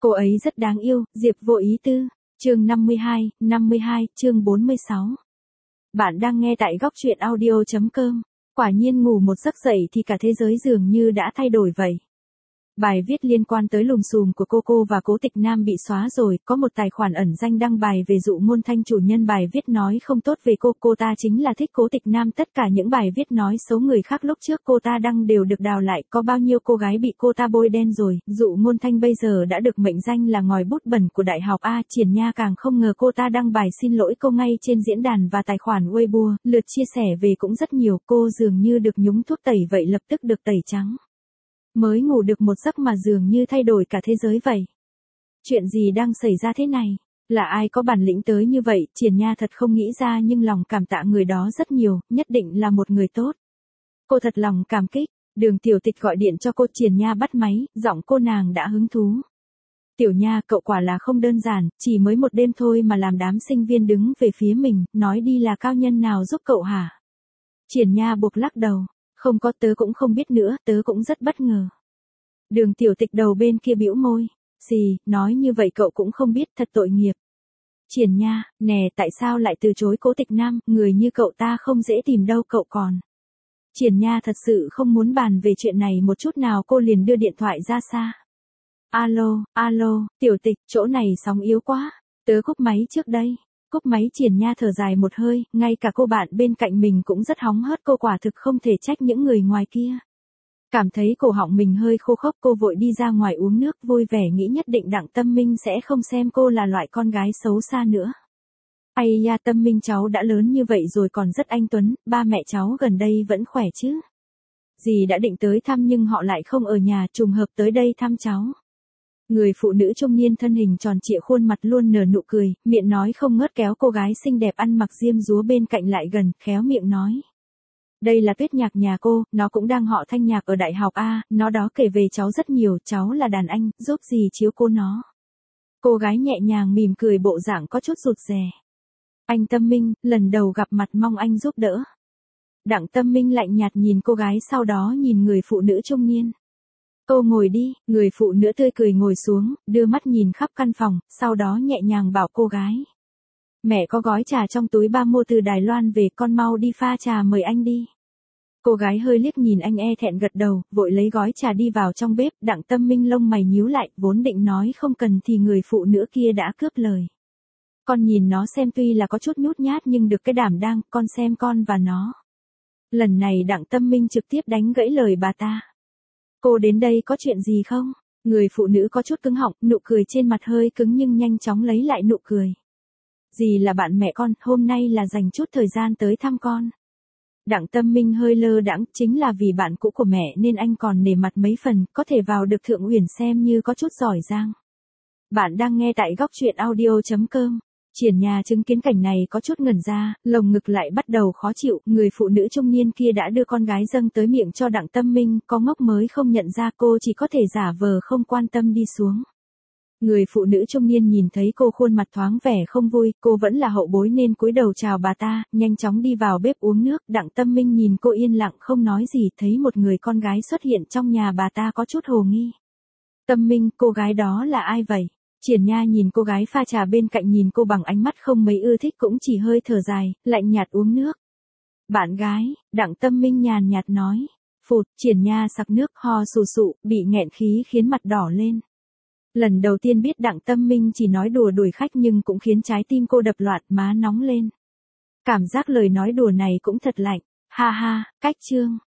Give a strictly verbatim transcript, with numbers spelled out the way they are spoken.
Cô ấy rất đáng yêu, Diệp Vô Ý Tư. Chương năm mươi hai, năm mươi hai, chương bốn mươi sáu. Bạn đang nghe tại góc truyện audio chấm com. Quả nhiên ngủ một giấc dậy thì cả thế giới dường như đã thay đổi vậy. Bài viết liên quan tới lùm xùm của Coco và Cố Tịch Nam bị xóa rồi, có một tài khoản ẩn danh đăng bài về Dụ Ngôn Thanh. Chủ nhân bài viết nói không tốt về cô, cô ta chính là thích Cố Tịch Nam. Tất cả những bài viết nói xấu người khác lúc trước cô ta đăng đều được đào lại, có bao nhiêu cô gái bị cô ta bôi đen rồi. Dụ Ngôn Thanh bây giờ đã được mệnh danh là ngòi bút bẩn của đại học A. Triển Nha càng không ngờ cô ta đăng bài xin lỗi cô ngay trên diễn đàn và tài khoản Weibo, lượt chia sẻ về cũng rất nhiều. Cô dường như được nhúng thuốc tẩy vậy, lập tức được tẩy trắng. Mới ngủ được một giấc mà dường như thay đổi cả thế giới vậy. Chuyện gì đang xảy ra thế này? Là ai có bản lĩnh tới như vậy? Triển Nha thật không nghĩ ra, nhưng lòng cảm tạ người đó rất nhiều, nhất định là một người tốt. Cô thật lòng cảm kích. Đường Tiểu Tịch gọi điện cho cô. Triển Nha bắt máy, giọng cô nàng đã hứng thú. Tiểu Nha, cậu quả là không đơn giản, chỉ mới một đêm thôi mà làm đám sinh viên đứng về phía mình, nói đi là cao nhân nào giúp cậu hả? Triển Nha buộc lắc đầu. Không có, tớ cũng không biết nữa, tớ cũng rất bất ngờ. Đường Tiểu Tịch đầu bên kia bĩu môi. Gì, nói như vậy cậu cũng không biết, thật tội nghiệp. Triển Nha, nè, tại sao lại từ chối Cố Tịch Nam, người như cậu ta không dễ tìm đâu cậu còn. Triển Nha thật sự không muốn bàn về chuyện này một chút nào, cô liền đưa điện thoại ra xa. Alo, alo, Tiểu Tịch, chỗ này sóng yếu quá, tớ cúp máy trước đây. Cúp máy. Triển Nha thở dài một hơi, ngay cả cô bạn bên cạnh mình cũng rất hóng hớt, cô quả thực không thể trách những người ngoài kia. Cảm thấy cổ họng mình hơi khô khốc, cô vội đi ra ngoài uống nước, vui vẻ nghĩ nhất định Đặng Tâm Minh sẽ không xem cô là loại con gái xấu xa nữa. Ây da, Tâm Minh cháu đã lớn như vậy rồi còn rất anh tuấn, ba mẹ cháu gần đây vẫn khỏe chứ? Dì đã định tới thăm nhưng họ lại không ở nhà, trùng hợp tới đây thăm cháu. Người phụ nữ trung niên thân hình tròn trịa, khuôn mặt luôn nở nụ cười, miệng nói không ngớt, kéo cô gái xinh đẹp ăn mặc diêm dúa bên cạnh lại gần, khéo miệng nói. Đây là Tuyết Nhạc nhà cô, nó cũng đang họ Thanh Nhạc ở đại học A, nó đó kể về cháu rất nhiều, cháu là đàn anh, giúp gì chiếu cô nó. Cô gái nhẹ nhàng mỉm cười, bộ dạng có chút rụt rè. Anh Tâm Minh, lần đầu gặp mặt mong anh giúp đỡ. Đặng Tâm Minh lạnh nhạt nhìn cô gái, sau đó nhìn người phụ nữ trung niên. Cô ngồi đi. Người phụ nữ tươi cười ngồi xuống, đưa mắt nhìn khắp căn phòng, sau đó nhẹ nhàng bảo cô gái. Mẹ có gói trà trong túi ba mua từ Đài Loan về, con mau đi pha trà mời anh đi. Cô gái hơi liếc nhìn anh, e thẹn gật đầu, vội lấy gói trà đi vào trong bếp. Đặng Tâm Minh lông mày nhíu lại, vốn định nói không cần thì người phụ nữ kia đã cướp lời. Con nhìn nó xem, tuy là có chút nhút nhát nhưng được cái đảm đang, con xem con và nó. Lần này Đặng Tâm Minh trực tiếp đánh gãy lời bà ta. Cô đến đây có chuyện gì không? Người phụ nữ có chút cứng họng, nụ cười trên mặt hơi cứng nhưng nhanh chóng lấy lại nụ cười. Dì là bạn mẹ con, hôm nay là dành chút thời gian tới thăm con. Đặng Tâm Minh hơi lơ đãng, chính là vì bạn cũ của mẹ nên anh còn nể mặt mấy phần, có thể vào được Thượng Uyển xem như có chút giỏi giang. Bạn đang nghe tại góc truyện audio chấm com. Triển Nha chứng kiến cảnh này có chút ngẩn ra, lồng ngực lại bắt đầu khó chịu, người phụ nữ trung niên kia đã đưa con gái dâng tới miệng cho Đặng Tâm Minh, có ngốc mới không nhận ra, cô chỉ có thể giả vờ không quan tâm đi xuống. Người phụ nữ trung niên nhìn thấy cô khuôn mặt thoáng vẻ không vui, cô vẫn là hậu bối nên cúi đầu chào bà ta, nhanh chóng đi vào bếp uống nước. Đặng Tâm Minh nhìn cô yên lặng không nói gì, thấy một người con gái xuất hiện trong nhà bà ta có chút hồ nghi. Tâm Minh, cô gái đó là ai vậy? Triển Nha nhìn cô gái pha trà bên cạnh, nhìn cô bằng ánh mắt không mấy ưa thích, cũng chỉ hơi thở dài, lạnh nhạt uống nước. Bạn gái. Đặng Tâm Minh nhàn nhạt nói. Phụt. Triển Nha sặc nước, ho sù sụ, bị nghẹn khí khiến mặt đỏ lên. Lần đầu tiên biết Đặng Tâm Minh chỉ nói đùa đuổi khách nhưng cũng khiến trái tim cô đập loạn, má nóng lên. Cảm giác lời nói đùa này cũng thật lạnh. Ha ha, cách chương.